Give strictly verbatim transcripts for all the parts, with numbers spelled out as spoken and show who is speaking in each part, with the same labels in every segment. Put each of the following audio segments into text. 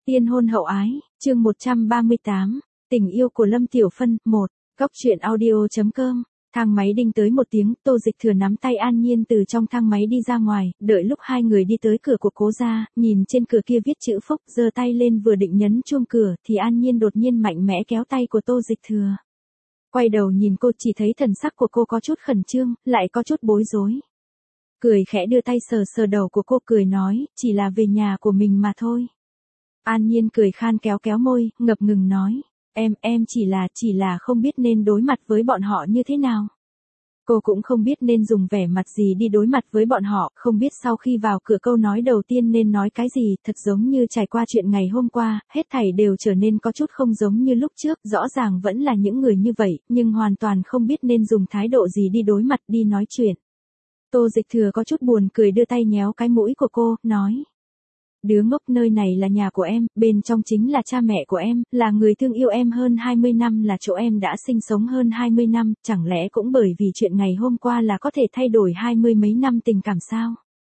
Speaker 1: Tiên hôn hậu ái, chương một trăm ba mươi tám, tình yêu của Lâm Tiểu Phân, một, góc truyện audio.com. Thang máy đinh tới một tiếng, Tô Dịch Thừa nắm tay An Nhiên từ trong thang máy đi ra ngoài, đợi lúc hai người đi tới cửa của Cố gia, nhìn trên cửa kia viết chữ Phúc, giơ tay lên vừa định nhấn chuông cửa, thì An Nhiên đột nhiên mạnh mẽ kéo tay của Tô Dịch Thừa. Quay đầu nhìn cô, chỉ thấy thần sắc của cô có chút khẩn trương, lại có chút bối rối. Cười khẽ đưa tay sờ sờ đầu của cô, cười nói, chỉ là về nhà của mình mà thôi. An Nhiên cười khan kéo kéo môi, ngập ngừng nói, em, em chỉ là, chỉ là không biết nên đối mặt với bọn họ như thế nào. Cô cũng không biết nên dùng vẻ mặt gì đi đối mặt với bọn họ, không biết sau khi vào cửa câu nói đầu tiên nên nói cái gì, thật giống như trải qua chuyện ngày hôm qua, hết thảy đều trở nên có chút không giống như lúc trước, rõ ràng vẫn là những người như vậy, nhưng hoàn toàn không biết nên dùng thái độ gì đi đối mặt, đi nói chuyện. Tô Dịch Thừa có chút buồn cười đưa tay nhéo cái mũi của cô, nói. Đứa ngốc, nơi này là nhà của em, bên trong chính là cha mẹ của em, là người thương yêu em hơn hai mươi năm, là chỗ em đã sinh sống hơn hai mươi năm, chẳng lẽ cũng bởi vì chuyện ngày hôm qua là có thể thay đổi hai mươi mấy năm tình cảm sao?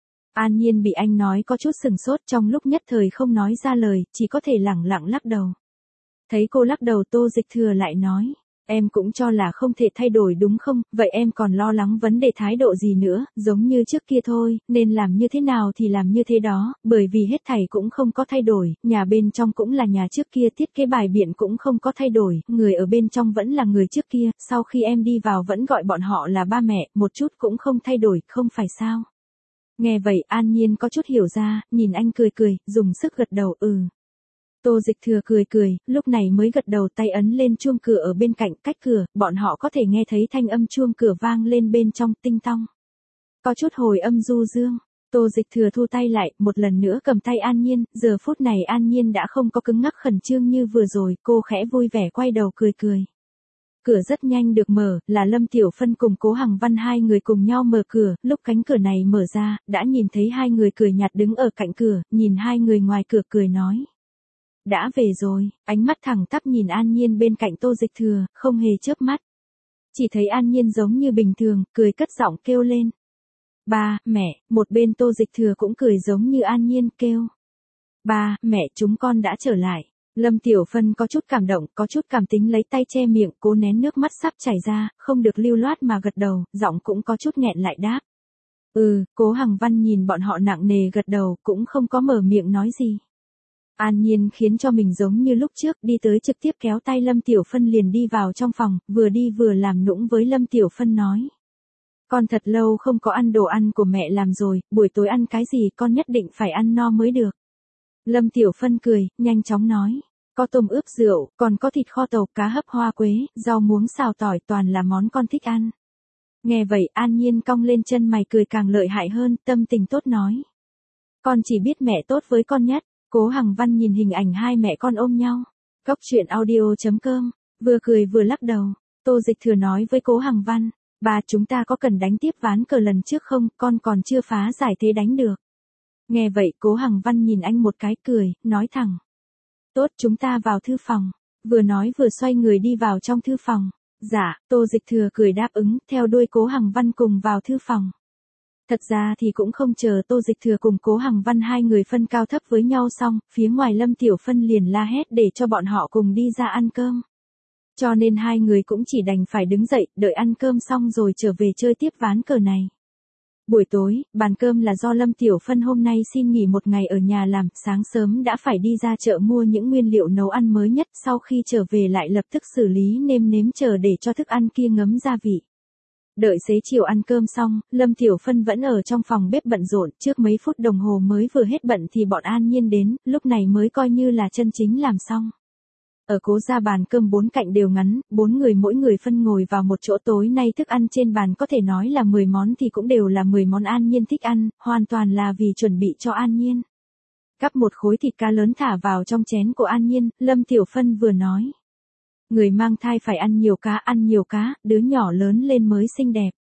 Speaker 1: An Nhiên bị anh nói có chút sừng sốt, trong lúc nhất thời không nói ra lời, chỉ có thể lẳng lặng lắc đầu. Thấy cô lắc đầu, Tô Dịch Thừa lại nói. Em cũng cho là không thể thay đổi đúng không, vậy em còn lo lắng vấn đề thái độ gì nữa, giống như trước kia thôi, nên làm như thế nào thì làm như thế đó, bởi vì hết thảy cũng không có thay đổi, nhà bên trong cũng là nhà trước kia, thiết kế bài biện cũng không có thay đổi, người ở bên trong vẫn là người trước kia, sau khi em đi vào vẫn gọi bọn họ là ba mẹ, một chút cũng không thay đổi, không phải sao? Nghe vậy An Nhiên có chút hiểu ra, nhìn anh cười cười, dùng sức gật đầu, ừ. Tô Dịch Thừa cười cười, lúc này mới gật đầu, tay ấn lên chuông cửa ở bên cạnh, cách cửa, bọn họ có thể nghe thấy thanh âm chuông cửa vang lên bên trong, tinh tong. Có chút hồi âm du dương, Tô Dịch Thừa thu tay lại, một lần nữa cầm tay An Nhiên, giờ phút này An Nhiên đã không có cứng ngắc khẩn trương như vừa rồi, cô khẽ vui vẻ quay đầu cười cười. Cửa rất nhanh được mở, là Lâm Tiểu Phân cùng Cố Hằng Văn hai người cùng nhau mở cửa, lúc cánh cửa này mở ra, đã nhìn thấy hai người cười nhạt đứng ở cạnh cửa, nhìn hai người ngoài cửa cười nói. Đã về rồi, ánh mắt thẳng tắp nhìn An Nhiên bên cạnh Tô Dịch Thừa, không hề chớp mắt. Chỉ thấy An Nhiên giống như bình thường, cười cất giọng kêu lên. Ba, mẹ, một bên Tô Dịch Thừa cũng cười giống như An Nhiên kêu. Ba, mẹ, chúng con đã trở lại. Lâm Tiểu Phân có chút cảm động, có chút cảm tính lấy tay che miệng, cố nén nước mắt sắp chảy ra, không được lưu loát mà gật đầu, giọng cũng có chút nghẹn lại đáp. Ừ, Cố Hằng Văn nhìn bọn họ nặng nề gật đầu, cũng không có mở miệng nói gì. An Nhiên khiến cho mình giống như lúc trước, đi tới trực tiếp kéo tay Lâm Tiểu Phân liền đi vào trong phòng, vừa đi vừa làm nũng với Lâm Tiểu Phân nói. Con thật lâu không có ăn đồ ăn của mẹ làm rồi, buổi tối ăn cái gì con nhất định phải ăn no mới được. Lâm Tiểu Phân cười, nhanh chóng nói. Có tôm ướp rượu, còn có thịt kho tàu, cá hấp hoa quế, rau muống xào tỏi, toàn là món con thích ăn. Nghe vậy An Nhiên cong lên chân mày cười càng lợi hại hơn, tâm tình tốt nói. Con chỉ biết mẹ tốt với con nhất. Cố Hằng Văn nhìn hình ảnh hai mẹ con ôm nhau. Góc truyện audio.com, vừa cười vừa lắc đầu. Tô Dịch Thừa nói với Cố Hằng Văn, bà chúng ta có cần đánh tiếp ván cờ lần trước không, con còn chưa phá giải thế đánh được. Nghe vậy Cố Hằng Văn nhìn anh một cái cười, nói thẳng. Tốt, chúng ta vào thư phòng. Vừa nói vừa xoay người đi vào trong thư phòng. Dạ, Tô Dịch Thừa cười đáp ứng, theo đuôi Cố Hằng Văn cùng vào thư phòng. Thật ra thì cũng không chờ Tô Dịch Thừa cùng Cố Hằng Văn hai người phân cao thấp với nhau xong, phía ngoài Lâm Tiểu Phân liền la hét để cho bọn họ cùng đi ra ăn cơm. Cho nên hai người cũng chỉ đành phải đứng dậy, đợi ăn cơm xong rồi trở về chơi tiếp ván cờ này. Buổi tối, bàn cơm là do Lâm Tiểu Phân hôm nay xin nghỉ một ngày ở nhà làm, sáng sớm đã phải đi ra chợ mua những nguyên liệu nấu ăn mới nhất, sau khi trở về lại lập tức xử lý nêm nếm chờ để cho thức ăn kia ngấm gia vị. Đợi xế chiều ăn cơm xong, Lâm Tiểu Phân vẫn ở trong phòng bếp bận rộn, trước mấy phút đồng hồ mới vừa hết bận thì bọn An Nhiên đến, lúc này mới coi như là chân chính làm xong. Ở Cố gia bàn cơm bốn cạnh đều ngắn, bốn người mỗi người phân ngồi vào một chỗ, tối nay thức ăn trên bàn có thể nói là mười món thì cũng đều là mười món An Nhiên thích ăn, hoàn toàn là vì chuẩn bị cho An Nhiên. Cắp một khối thịt cá lớn thả vào trong chén của An Nhiên, Lâm Tiểu Phân vừa nói. Người mang thai phải ăn nhiều cá, ăn nhiều cá, đứa nhỏ lớn lên mới xinh đẹp.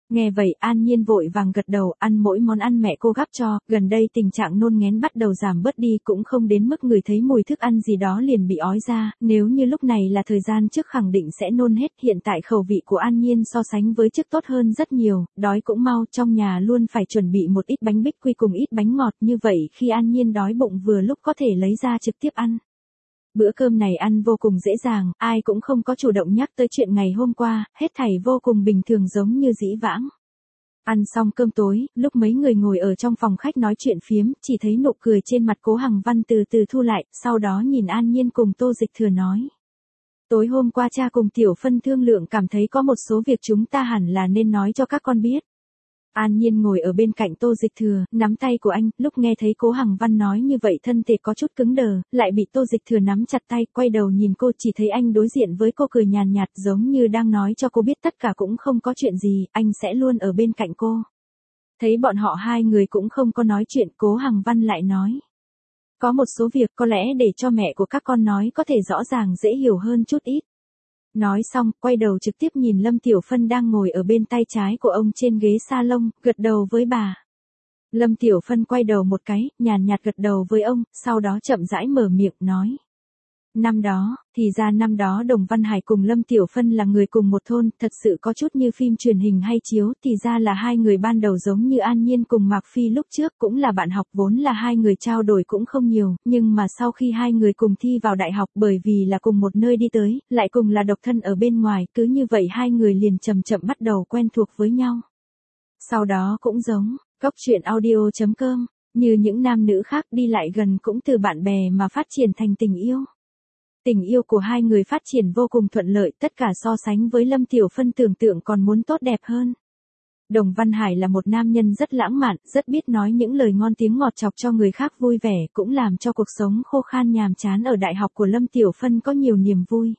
Speaker 1: Nghe vậy An Nhiên vội vàng gật đầu, ăn mỗi món ăn mẹ cô gắp cho, gần đây tình trạng nôn ngén bắt đầu giảm bớt đi, cũng không đến mức người thấy mùi thức ăn gì đó liền bị ói ra, nếu như lúc này là thời gian trước khẳng định sẽ nôn hết, hiện tại khẩu vị của An Nhiên so sánh với trước tốt hơn rất nhiều, đói cũng mau, trong nhà luôn phải chuẩn bị một ít bánh bích quy cùng ít bánh ngọt, như vậy khi An Nhiên đói bụng vừa lúc có thể lấy ra trực tiếp ăn. Bữa cơm này ăn vô cùng dễ dàng, ai cũng không có chủ động nhắc tới chuyện ngày hôm qua, hết thảy vô cùng bình thường giống như dĩ vãng. Ăn xong cơm tối, lúc mấy người ngồi ở trong phòng khách nói chuyện phiếm, chỉ thấy nụ cười trên mặt Cố Hằng Văn từ từ thu lại, sau đó nhìn An Nhiên cùng Tô Dịch Thừa nói. Tối hôm qua cha cùng Tiểu Phân thương lượng cảm thấy có một số việc chúng ta hẳn là nên nói cho các con biết. An Nhiên ngồi ở bên cạnh Tô Dịch Thừa, nắm tay của anh, lúc nghe thấy Cố Hằng Văn nói như vậy thân thể có chút cứng đờ, lại bị Tô Dịch Thừa nắm chặt tay, quay đầu nhìn cô, chỉ thấy anh đối diện với cô cười nhàn nhạt giống như đang nói cho cô biết tất cả cũng không có chuyện gì, anh sẽ luôn ở bên cạnh cô. Thấy bọn họ hai người cũng không có nói chuyện, Cố Hằng Văn lại nói. Có một số việc có lẽ để cho mẹ của các con nói có thể rõ ràng dễ hiểu hơn chút ít. Nói xong, quay đầu trực tiếp nhìn Lâm Tiểu Phân đang ngồi ở bên tay trái của ông trên ghế salon, gật đầu với bà. Lâm Tiểu Phân quay đầu một cái, nhàn nhạt gật đầu với ông, sau đó chậm rãi mở miệng nói. Năm đó, thì ra năm đó Đồng Văn Hải cùng Lâm Tiểu Phân là người cùng một thôn, thật sự có chút như phim truyền hình hay chiếu, thì ra là hai người ban đầu giống như An Nhiên cùng Mạc Phi lúc trước cũng là bạn học, vốn là hai người trao đổi cũng không nhiều, nhưng mà sau khi hai người cùng thi vào đại học bởi vì là cùng một nơi đi tới, lại cùng là độc thân ở bên ngoài, cứ như vậy hai người liền chậm chậm bắt đầu quen thuộc với nhau. Sau đó cũng giống, góc truyện audio chấm com, như những nam nữ khác đi lại gần cũng từ bạn bè mà phát triển thành tình yêu. Tình yêu của hai người phát triển vô cùng thuận lợi, tất cả so sánh với Lâm Tiểu Phân tưởng tượng còn muốn tốt đẹp hơn. Đồng Văn Hải là một nam nhân rất lãng mạn, rất biết nói những lời ngon tiếng ngọt chọc cho người khác vui vẻ, cũng làm cho cuộc sống khô khan nhàm chán ở đại học của Lâm Tiểu Phân có nhiều niềm vui.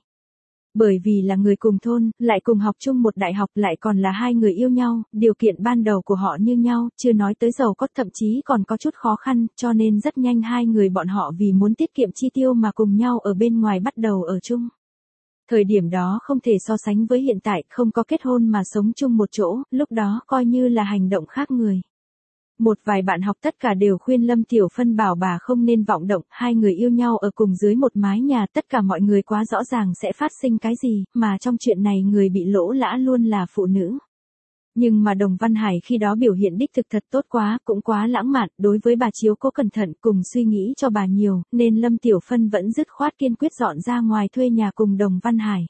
Speaker 1: Bởi vì là người cùng thôn, lại cùng học chung một đại học, lại còn là hai người yêu nhau, điều kiện ban đầu của họ như nhau, chưa nói tới giàu có, thậm chí còn có chút khó khăn, cho nên rất nhanh hai người bọn họ vì muốn tiết kiệm chi tiêu mà cùng nhau ở bên ngoài bắt đầu ở chung. Thời điểm đó không thể so sánh với hiện tại, không có kết hôn mà sống chung một chỗ, lúc đó coi như là hành động khác người. Một vài bạn học tất cả đều khuyên Lâm Tiểu Phân bảo bà không nên vọng động, hai người yêu nhau ở cùng dưới một mái nhà, tất cả mọi người quá rõ ràng sẽ phát sinh cái gì, mà trong chuyện này người bị lỗ lã luôn là phụ nữ. Nhưng mà Đồng Văn Hải khi đó biểu hiện đích thực thật tốt quá, cũng quá lãng mạn, đối với bà chiếu cố cẩn thận, cùng suy nghĩ cho bà nhiều, nên Lâm Tiểu Phân vẫn dứt khoát kiên quyết dọn ra ngoài thuê nhà cùng Đồng Văn Hải.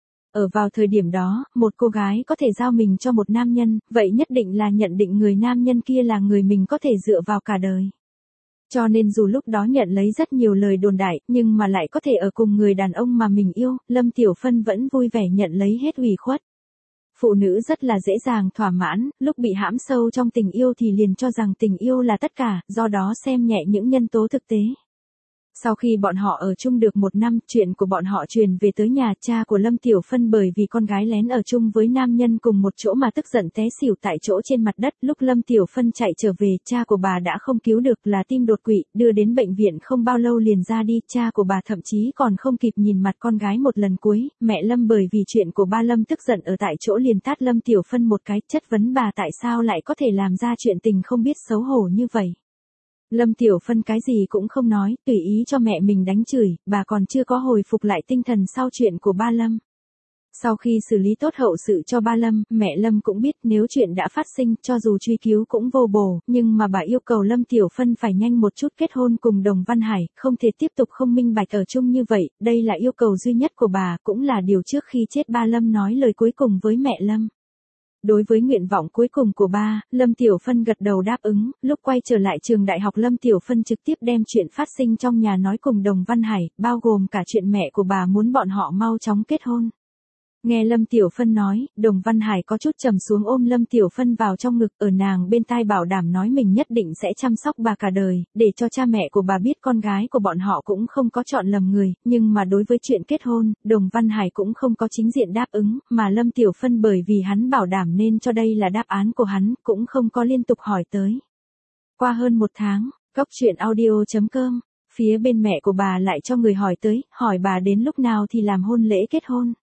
Speaker 1: Ở vào thời điểm đó, một cô gái có thể giao mình cho một nam nhân, vậy nhất định là nhận định người nam nhân kia là người mình có thể dựa vào cả đời. Cho nên dù lúc đó nhận lấy rất nhiều lời đồn đại, nhưng mà lại có thể ở cùng người đàn ông mà mình yêu, Lâm Tiểu Phân vẫn vui vẻ nhận lấy hết ủy khuất. Phụ nữ rất là dễ dàng thỏa mãn, lúc bị hãm sâu trong tình yêu thì liền cho rằng tình yêu là tất cả, do đó xem nhẹ những nhân tố thực tế. Sau khi bọn họ ở chung được một năm, chuyện của bọn họ truyền về tới nhà, cha của Lâm Tiểu Phân bởi vì con gái lén ở chung với nam nhân cùng một chỗ mà tức giận té xỉu tại chỗ trên mặt đất. Lúc Lâm Tiểu Phân chạy trở về, cha của bà đã không cứu được, là tim đột quỵ, đưa đến bệnh viện không bao lâu liền ra đi. Cha của bà thậm chí còn không kịp nhìn mặt con gái một lần cuối. Mẹ Lâm bởi vì chuyện của ba Lâm tức giận ở tại chỗ liền tát Lâm Tiểu Phân một cái, chất vấn bà tại sao lại có thể làm ra chuyện tình không biết xấu hổ như vậy. Lâm Tiểu Phân cái gì cũng không nói, tùy ý cho mẹ mình đánh chửi, bà còn chưa có hồi phục lại tinh thần sau chuyện của ba Lâm. Sau khi xử lý tốt hậu sự cho ba Lâm, mẹ Lâm cũng biết nếu chuyện đã phát sinh, cho dù truy cứu cũng vô bổ, nhưng mà bà yêu cầu Lâm Tiểu Phân phải nhanh một chút kết hôn cùng Đồng Văn Hải, không thể tiếp tục không minh bạch ở chung như vậy, đây là yêu cầu duy nhất của bà, cũng là điều trước khi chết ba Lâm nói lời cuối cùng với mẹ Lâm. Đối với nguyện vọng cuối cùng của ba, Lâm Tiểu Phân gật đầu đáp ứng, lúc quay trở lại trường đại học Lâm Tiểu Phân trực tiếp đem chuyện phát sinh trong nhà nói cùng Đồng Văn Hải, bao gồm cả chuyện mẹ của bà muốn bọn họ mau chóng kết hôn. Nghe Lâm Tiểu Phân nói, Đồng Văn Hải có chút trầm xuống ôm Lâm Tiểu Phân vào trong ngực, ở nàng bên tai bảo đảm nói mình nhất định sẽ chăm sóc bà cả đời, để cho cha mẹ của bà biết con gái của bọn họ cũng không có chọn lầm người, nhưng mà đối với chuyện kết hôn, Đồng Văn Hải cũng không có chính diện đáp ứng, mà Lâm Tiểu Phân bởi vì hắn bảo đảm nên cho đây là đáp án của hắn, cũng không có liên tục hỏi tới. Qua hơn một tháng, góc truyện audio chấm com, phía bên mẹ của bà lại cho người hỏi tới, hỏi bà đến lúc nào thì làm hôn lễ kết hôn.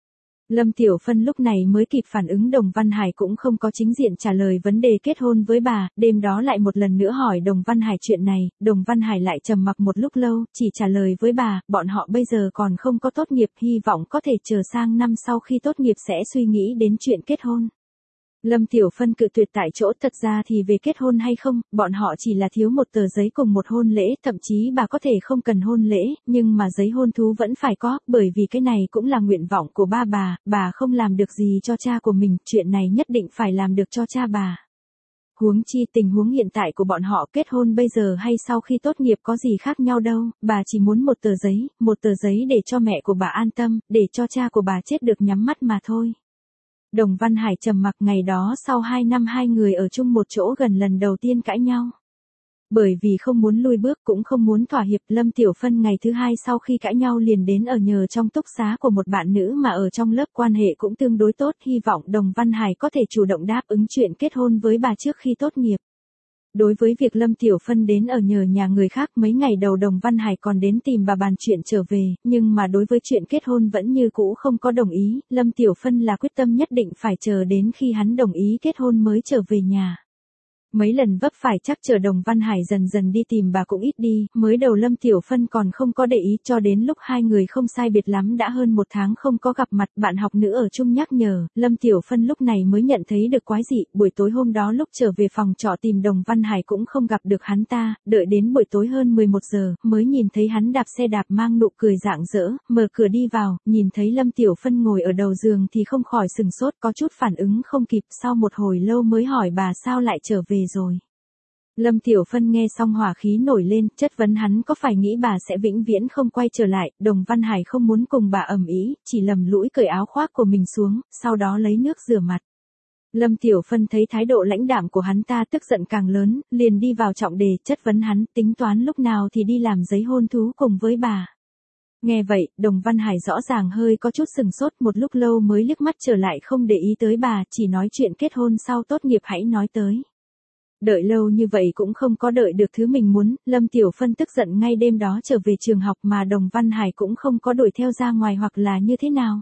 Speaker 1: Lâm Tiểu Phân lúc này mới kịp phản ứng Đồng Văn Hải cũng không có chính diện trả lời vấn đề kết hôn với bà, đêm đó lại một lần nữa hỏi Đồng Văn Hải chuyện này, Đồng Văn Hải lại trầm mặc một lúc lâu, chỉ trả lời với bà, bọn họ bây giờ còn không có tốt nghiệp, hy vọng có thể chờ sang năm sau khi tốt nghiệp sẽ suy nghĩ đến chuyện kết hôn. Lâm Tiểu Phân cự tuyệt tại chỗ, thật ra thì về kết hôn hay không, bọn họ chỉ là thiếu một tờ giấy cùng một hôn lễ, thậm chí bà có thể không cần hôn lễ, nhưng mà giấy hôn thú vẫn phải có, bởi vì cái này cũng là nguyện vọng của ba bà, bà không làm được gì cho cha của mình, chuyện này nhất định phải làm được cho cha bà. Huống chi tình huống hiện tại của bọn họ kết hôn bây giờ hay sau khi tốt nghiệp có gì khác nhau đâu, bà chỉ muốn một tờ giấy, một tờ giấy để cho mẹ của bà an tâm, để cho cha của bà chết được nhắm mắt mà thôi. Đồng Văn Hải trầm mặc, ngày đó sau hai năm hai người ở chung một chỗ gần lần đầu tiên cãi nhau. Bởi vì không muốn lui bước cũng không muốn thỏa hiệp, Lâm Tiểu Phân ngày thứ hai sau khi cãi nhau liền đến ở nhờ trong túc xá của một bạn nữ mà ở trong lớp quan hệ cũng tương đối tốt, hy vọng Đồng Văn Hải có thể chủ động đáp ứng chuyện kết hôn với bà trước khi tốt nghiệp. Đối với việc Lâm Tiểu Phân đến ở nhờ nhà người khác, mấy ngày đầu Đồng Văn Hải còn đến tìm bà bàn chuyện trở về, nhưng mà đối với chuyện kết hôn vẫn như cũ không có đồng ý, Lâm Tiểu Phân là quyết tâm nhất định phải chờ đến khi hắn đồng ý kết hôn mới trở về nhà. Mấy lần vấp phải chắc chờ Đồng Văn Hải dần dần đi tìm bà cũng ít đi, mới đầu Lâm Tiểu Phân còn không có để ý, cho đến lúc hai người không sai biệt lắm đã hơn một tháng không có gặp mặt, bạn học nữ ở chung nhắc nhở, Lâm Tiểu Phân lúc này mới nhận thấy được quái dị, buổi tối hôm đó lúc trở về phòng trọ tìm Đồng Văn Hải cũng không gặp được hắn ta, đợi đến buổi tối hơn mười một giờ, mới nhìn thấy hắn đạp xe đạp mang nụ cười rạng rỡ, mở cửa đi vào, nhìn thấy Lâm Tiểu Phân ngồi ở đầu giường thì không khỏi sừng sốt, có chút phản ứng không kịp, sau một hồi lâu mới hỏi bà sao lại trở về rồi. Lâm Tiểu Phân nghe xong hỏa khí nổi lên, chất vấn hắn có phải nghĩ bà sẽ vĩnh viễn không quay trở lại, Đồng Văn Hải không muốn cùng bà ầm ĩ, chỉ lầm lũi cởi áo khoác của mình xuống, sau đó lấy nước rửa mặt. Lâm Tiểu Phân thấy thái độ lãnh đạm của hắn ta tức giận càng lớn, liền đi vào trọng đề, chất vấn hắn, tính toán lúc nào thì đi làm giấy hôn thú cùng với bà. Nghe vậy, Đồng Văn Hải rõ ràng hơi có chút sừng sốt, một lúc lâu mới liếc mắt trở lại không để ý tới bà, chỉ nói chuyện kết hôn sau tốt nghiệp hãy nói tới. Đợi lâu như vậy cũng không có đợi được thứ mình muốn, Lâm Tiểu Phân tức giận ngay đêm đó trở về trường học mà Đồng Văn Hải cũng không có đuổi theo ra ngoài hoặc là như thế nào.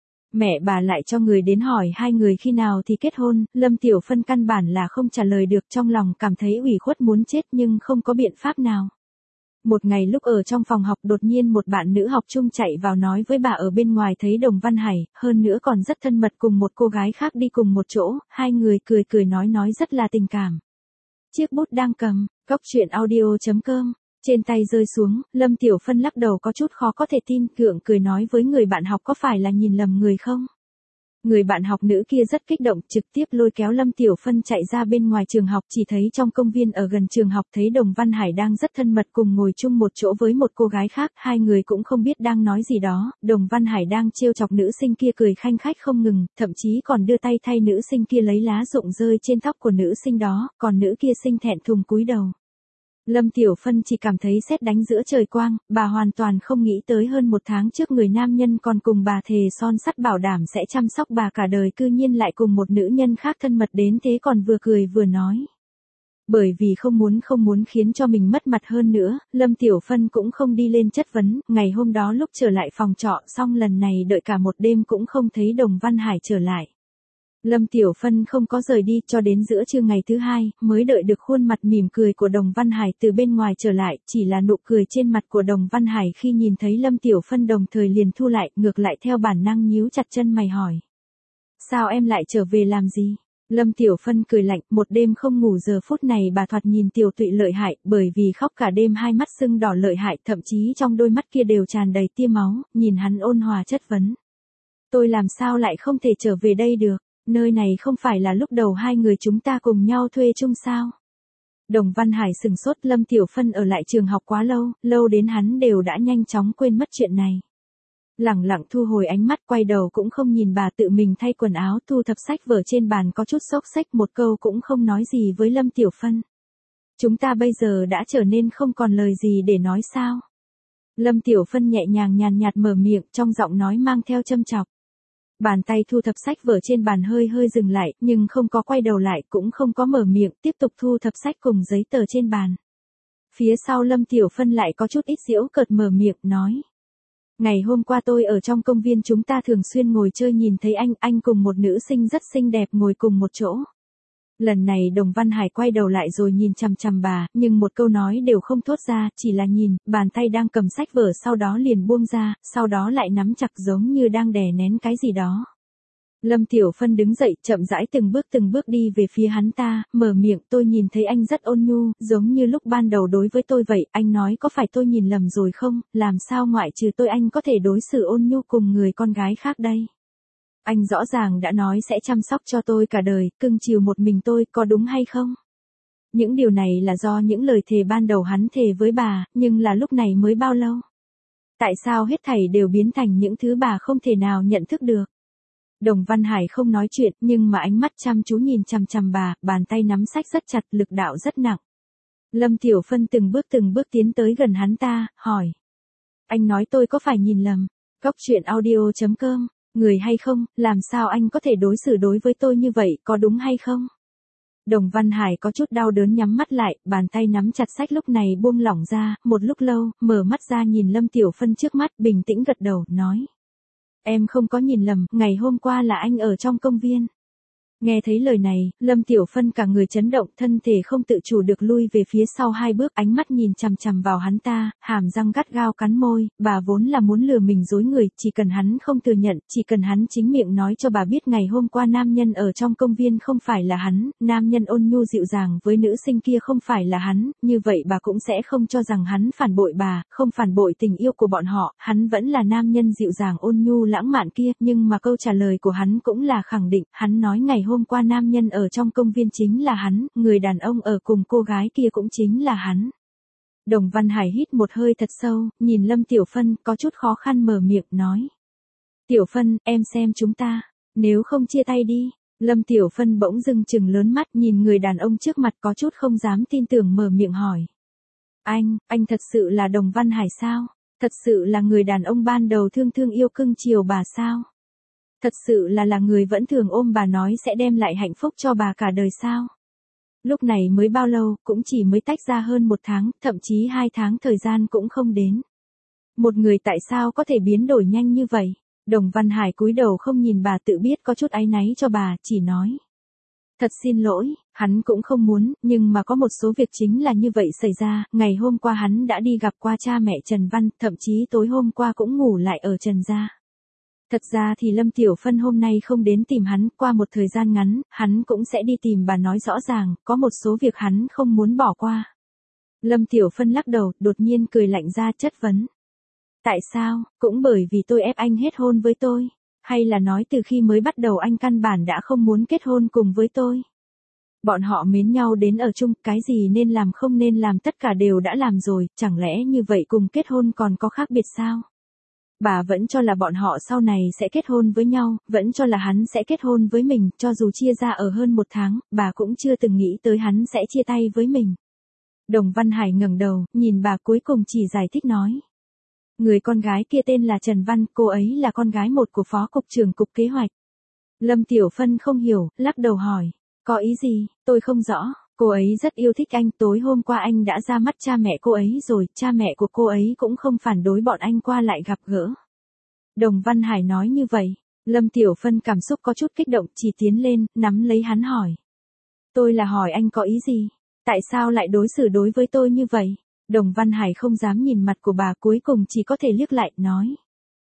Speaker 1: Mẹ bà lại cho người đến hỏi hai người khi nào thì kết hôn, Lâm Tiểu Phân căn bản là không trả lời được, trong lòng cảm thấy ủy khuất muốn chết nhưng không có biện pháp nào. Một ngày lúc ở trong phòng học đột nhiên một bạn nữ học chung chạy vào nói với bà ở bên ngoài thấy Đồng Văn Hải, hơn nữa còn rất thân mật cùng một cô gái khác đi cùng một chỗ, hai người cười cười nói nói rất là tình cảm. Chiếc bút đang cầm, góc truyện audio chấm com, trên tay rơi xuống, Lâm Tiểu Phân lắc đầu có chút khó có thể tin, gượng cười nói với người bạn học có phải là nhìn lầm người không? Người bạn học nữ kia rất kích động, trực tiếp lôi kéo Lâm Tiểu Phân chạy ra bên ngoài trường học, chỉ thấy trong công viên ở gần trường học thấy Đồng Văn Hải đang rất thân mật cùng ngồi chung một chỗ với một cô gái khác, hai người cũng không biết đang nói gì đó, Đồng Văn Hải đang trêu chọc nữ sinh kia cười khanh khách không ngừng, thậm chí còn đưa tay thay nữ sinh kia lấy lá rụng rơi trên tóc của nữ sinh đó, còn nữ kia sinh thẹn thùng cúi đầu. Lâm Tiểu Phân chỉ cảm thấy sét đánh giữa trời quang, bà hoàn toàn không nghĩ tới hơn một tháng trước người nam nhân còn cùng bà thề son sắt bảo đảm sẽ chăm sóc bà cả đời cư nhiên lại cùng một nữ nhân khác thân mật đến thế còn vừa cười vừa nói. Bởi vì không muốn không muốn khiến cho mình mất mặt hơn nữa, Lâm Tiểu Phân cũng không đi lên chất vấn, ngày hôm đó lúc trở lại phòng trọ xong lần này đợi cả một đêm cũng không thấy Đồng Văn Hải trở lại. Lâm Tiểu Phân không có rời đi cho đến giữa trưa ngày thứ hai, mới đợi được khuôn mặt mỉm cười của Đồng Văn Hải từ bên ngoài trở lại, chỉ là nụ cười trên mặt của Đồng Văn Hải khi nhìn thấy Lâm Tiểu Phân đồng thời liền thu lại, ngược lại theo bản năng nhíu chặt chân mày hỏi. Sao em lại trở về làm gì? Lâm Tiểu Phân cười lạnh, một đêm không ngủ giờ phút này bà thoạt nhìn tiểu tụy lợi hại, bởi vì khóc cả đêm hai mắt sưng đỏ lợi hại, thậm chí trong đôi mắt kia đều tràn đầy tia máu, nhìn hắn ôn hòa chất vấn. Tôi làm sao lại không thể trở về đây được? Nơi này không phải là lúc đầu hai người chúng ta cùng nhau thuê chung sao? Đồng Văn Hải sừng sốt, Lâm Tiểu Phân ở lại trường học quá lâu, lâu đến hắn đều đã nhanh chóng quên mất chuyện này. Lẳng lặng thu hồi ánh mắt quay đầu cũng không nhìn bà tự mình thay quần áo thu thập sách vở trên bàn có chút xốc xách một câu cũng không nói gì với Lâm Tiểu Phân. Chúng ta bây giờ đã trở nên không còn lời gì để nói sao? Lâm Tiểu Phân nhẹ nhàng nhàn nhạt mở miệng trong giọng nói mang theo châm chọc. Bàn tay thu thập sách vở trên bàn hơi hơi dừng lại, nhưng không có quay đầu lại, cũng không có mở miệng, tiếp tục thu thập sách cùng giấy tờ trên bàn. Phía sau Lâm Tiểu Phân lại có chút ít giễu cợt mở miệng, nói. Ngày hôm qua tôi ở trong công viên chúng ta thường xuyên ngồi chơi nhìn thấy anh, anh cùng một nữ sinh rất xinh đẹp ngồi cùng một chỗ. Lần này Đồng Văn Hải quay đầu lại rồi nhìn chằm chằm bà, nhưng một câu nói đều không thốt ra, chỉ là nhìn, bàn tay đang cầm sách vở sau đó liền buông ra, sau đó lại nắm chặt giống như đang đè nén cái gì đó. Lâm Tiểu Phân đứng dậy, chậm rãi từng bước từng bước đi về phía hắn ta, mở miệng, tôi nhìn thấy anh rất ôn nhu, giống như lúc ban đầu đối với tôi vậy, anh nói có phải tôi nhìn lầm rồi không, làm sao ngoại trừ tôi anh có thể đối xử ôn nhu cùng người con gái khác đây. Anh rõ ràng đã nói sẽ chăm sóc cho tôi cả đời, cưng chiều một mình tôi, có đúng hay không? Những điều này là do những lời thề ban đầu hắn thề với bà, nhưng là lúc này mới bao lâu? Tại sao hết thảy đều biến thành những thứ bà không thể nào nhận thức được? Đồng Văn Hải không nói chuyện, nhưng mà ánh mắt chăm chú nhìn chằm chằm bà, bàn tay nắm sách rất chặt, lực đạo rất nặng. Lâm Tiểu Phân từng bước từng bước tiến tới gần hắn ta, hỏi. Anh nói tôi có phải nhìn lầm? Góc truyện audio chấm com, người hay không, làm sao anh có thể đối xử đối với tôi như vậy, có đúng hay không? Đồng Văn Hải có chút đau đớn nhắm mắt lại, bàn tay nắm chặt sách lúc này buông lỏng ra, một lúc lâu, mở mắt ra nhìn Lâm Tiểu Phân trước mắt, bình tĩnh gật đầu, nói. Em không có nhìn lầm, ngày hôm qua là anh ở trong công viên. Nghe thấy lời này, Lâm Tiểu Phân cả người chấn động, thân thể không tự chủ được lui về phía sau hai bước, ánh mắt nhìn chằm chằm vào hắn ta, hàm răng gắt gao cắn môi, bà vốn là muốn lừa mình dối người, chỉ cần hắn không thừa nhận, chỉ cần hắn chính miệng nói cho bà biết ngày hôm qua nam nhân ở trong công viên không phải là hắn, nam nhân ôn nhu dịu dàng với nữ sinh kia không phải là hắn, như vậy bà cũng sẽ không cho rằng hắn phản bội bà, không phản bội tình yêu của bọn họ, hắn vẫn là nam nhân dịu dàng ôn nhu lãng mạn kia, nhưng mà câu trả lời của hắn cũng là khẳng định, hắn nói ngày hôm Hôm qua nam nhân ở trong công viên chính là hắn, người đàn ông ở cùng cô gái kia cũng chính là hắn. Đồng Văn Hải hít một hơi thật sâu, nhìn Lâm Tiểu Phân, có chút khó khăn mở miệng, nói. Tiểu Phân, em xem chúng ta, nếu không chia tay đi. Lâm Tiểu Phân bỗng dưng chừng lớn mắt nhìn người đàn ông trước mặt có chút không dám tin tưởng mở miệng hỏi. Anh, anh thật sự là Đồng Văn Hải sao? Thật sự là người đàn ông ban đầu thương thương yêu cưng chiều bà sao? Thật sự là là người vẫn thường ôm bà nói sẽ đem lại hạnh phúc cho bà cả đời sao? Lúc này mới bao lâu, cũng chỉ mới tách ra hơn một tháng, thậm chí hai tháng thời gian cũng không đến. Một người tại sao có thể biến đổi nhanh như vậy? Đồng Văn Hải cúi đầu không nhìn bà, tự biết có chút áy náy cho bà, chỉ nói. Thật xin lỗi, hắn cũng không muốn, nhưng mà có một số việc chính là như vậy xảy ra, ngày hôm qua hắn đã đi gặp qua cha mẹ Trần Văn, thậm chí tối hôm qua cũng ngủ lại ở Trần gia. Thật ra thì Lâm Tiểu Phân hôm nay không đến tìm hắn, qua một thời gian ngắn, hắn cũng sẽ đi tìm bà nói rõ ràng, có một số việc hắn không muốn bỏ qua. Lâm Tiểu Phân lắc đầu, đột nhiên cười lạnh ra chất vấn. Tại sao, cũng bởi vì tôi ép anh hết hôn với tôi, hay là nói từ khi mới bắt đầu anh căn bản đã không muốn kết hôn cùng với tôi? Bọn họ mến nhau đến ở chung, cái gì nên làm không nên làm tất cả đều đã làm rồi, chẳng lẽ như vậy cùng kết hôn còn có khác biệt sao? Bà vẫn cho là bọn họ sau này sẽ kết hôn với nhau, vẫn cho là hắn sẽ kết hôn với mình, cho dù chia ra ở hơn một tháng, bà cũng chưa từng nghĩ tới hắn sẽ chia tay với mình. Đồng Văn Hải ngẩng đầu, nhìn bà cuối cùng chỉ giải thích nói. Người con gái kia tên là Trần Văn, cô ấy là con gái một của phó cục trưởng cục kế hoạch. Lâm Tiểu Phân không hiểu, lắc đầu hỏi, có ý gì, tôi không rõ. Cô ấy rất yêu thích anh, tối hôm qua anh đã ra mắt cha mẹ cô ấy rồi, cha mẹ của cô ấy cũng không phản đối bọn anh qua lại gặp gỡ. Đồng Văn Hải nói như vậy, Lâm Tiểu Phân cảm xúc có chút kích động, chỉ tiến lên, nắm lấy hắn hỏi. Tôi là hỏi anh có ý gì? Tại sao lại đối xử đối với tôi như vậy? Đồng Văn Hải không dám nhìn mặt của bà, cuối cùng chỉ có thể liếc lại, nói.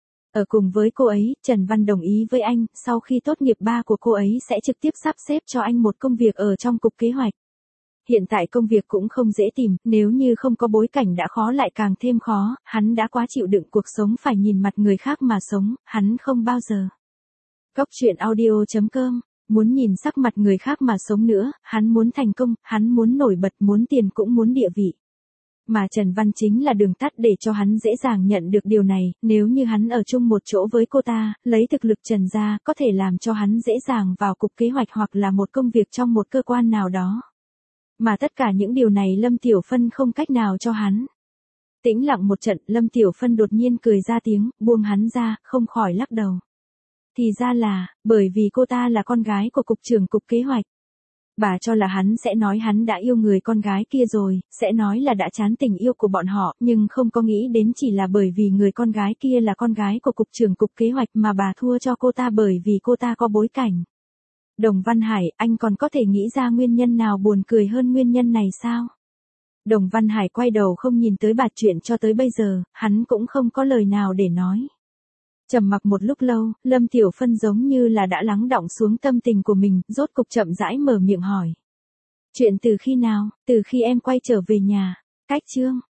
Speaker 1: Ở cùng với cô ấy, Trần Văn đồng ý với anh, sau khi tốt nghiệp ba của cô ấy sẽ trực tiếp sắp xếp cho anh một công việc ở trong cục kế hoạch. Hiện tại công việc cũng không dễ tìm, nếu như không có bối cảnh đã khó lại càng thêm khó, hắn đã quá chịu đựng cuộc sống phải nhìn mặt người khác mà sống, hắn không bao giờ. Góc truyện audio chấm com, muốn nhìn sắc mặt người khác mà sống nữa, hắn muốn thành công, hắn muốn nổi bật, muốn tiền cũng muốn địa vị. Mà Trần Văn chính là đường tắt để cho hắn dễ dàng nhận được điều này, nếu như hắn ở chung một chỗ với cô ta, lấy thực lực Trần gia, có thể làm cho hắn dễ dàng vào cục kế hoạch hoặc là một công việc trong một cơ quan nào đó. Mà tất cả những điều này Lâm Tiểu Phân không cách nào cho hắn. Tĩnh lặng một trận, Lâm Tiểu Phân đột nhiên cười ra tiếng, buông hắn ra, không khỏi lắc đầu. Thì ra là, bởi vì cô ta là con gái của cục trưởng cục kế hoạch. Bà cho là hắn sẽ nói hắn đã yêu người con gái kia rồi, sẽ nói là đã chán tình yêu của bọn họ, nhưng không có nghĩ đến chỉ là bởi vì người con gái kia là con gái của cục trưởng cục kế hoạch mà bà thua cho cô ta bởi vì cô ta có bối cảnh. Đồng Văn Hải, anh còn có thể nghĩ ra nguyên nhân nào buồn cười hơn nguyên nhân này sao? Đồng Văn Hải quay đầu không nhìn tới bà, chuyện cho tới bây giờ, hắn cũng không có lời nào để nói. Trầm mặc một lúc lâu, Lâm Tiểu Phân giống như là đã lắng đọng xuống tâm tình của mình, rốt cục chậm rãi mở miệng hỏi. Chuyện từ khi nào? Từ khi em quay trở về nhà. Cách chương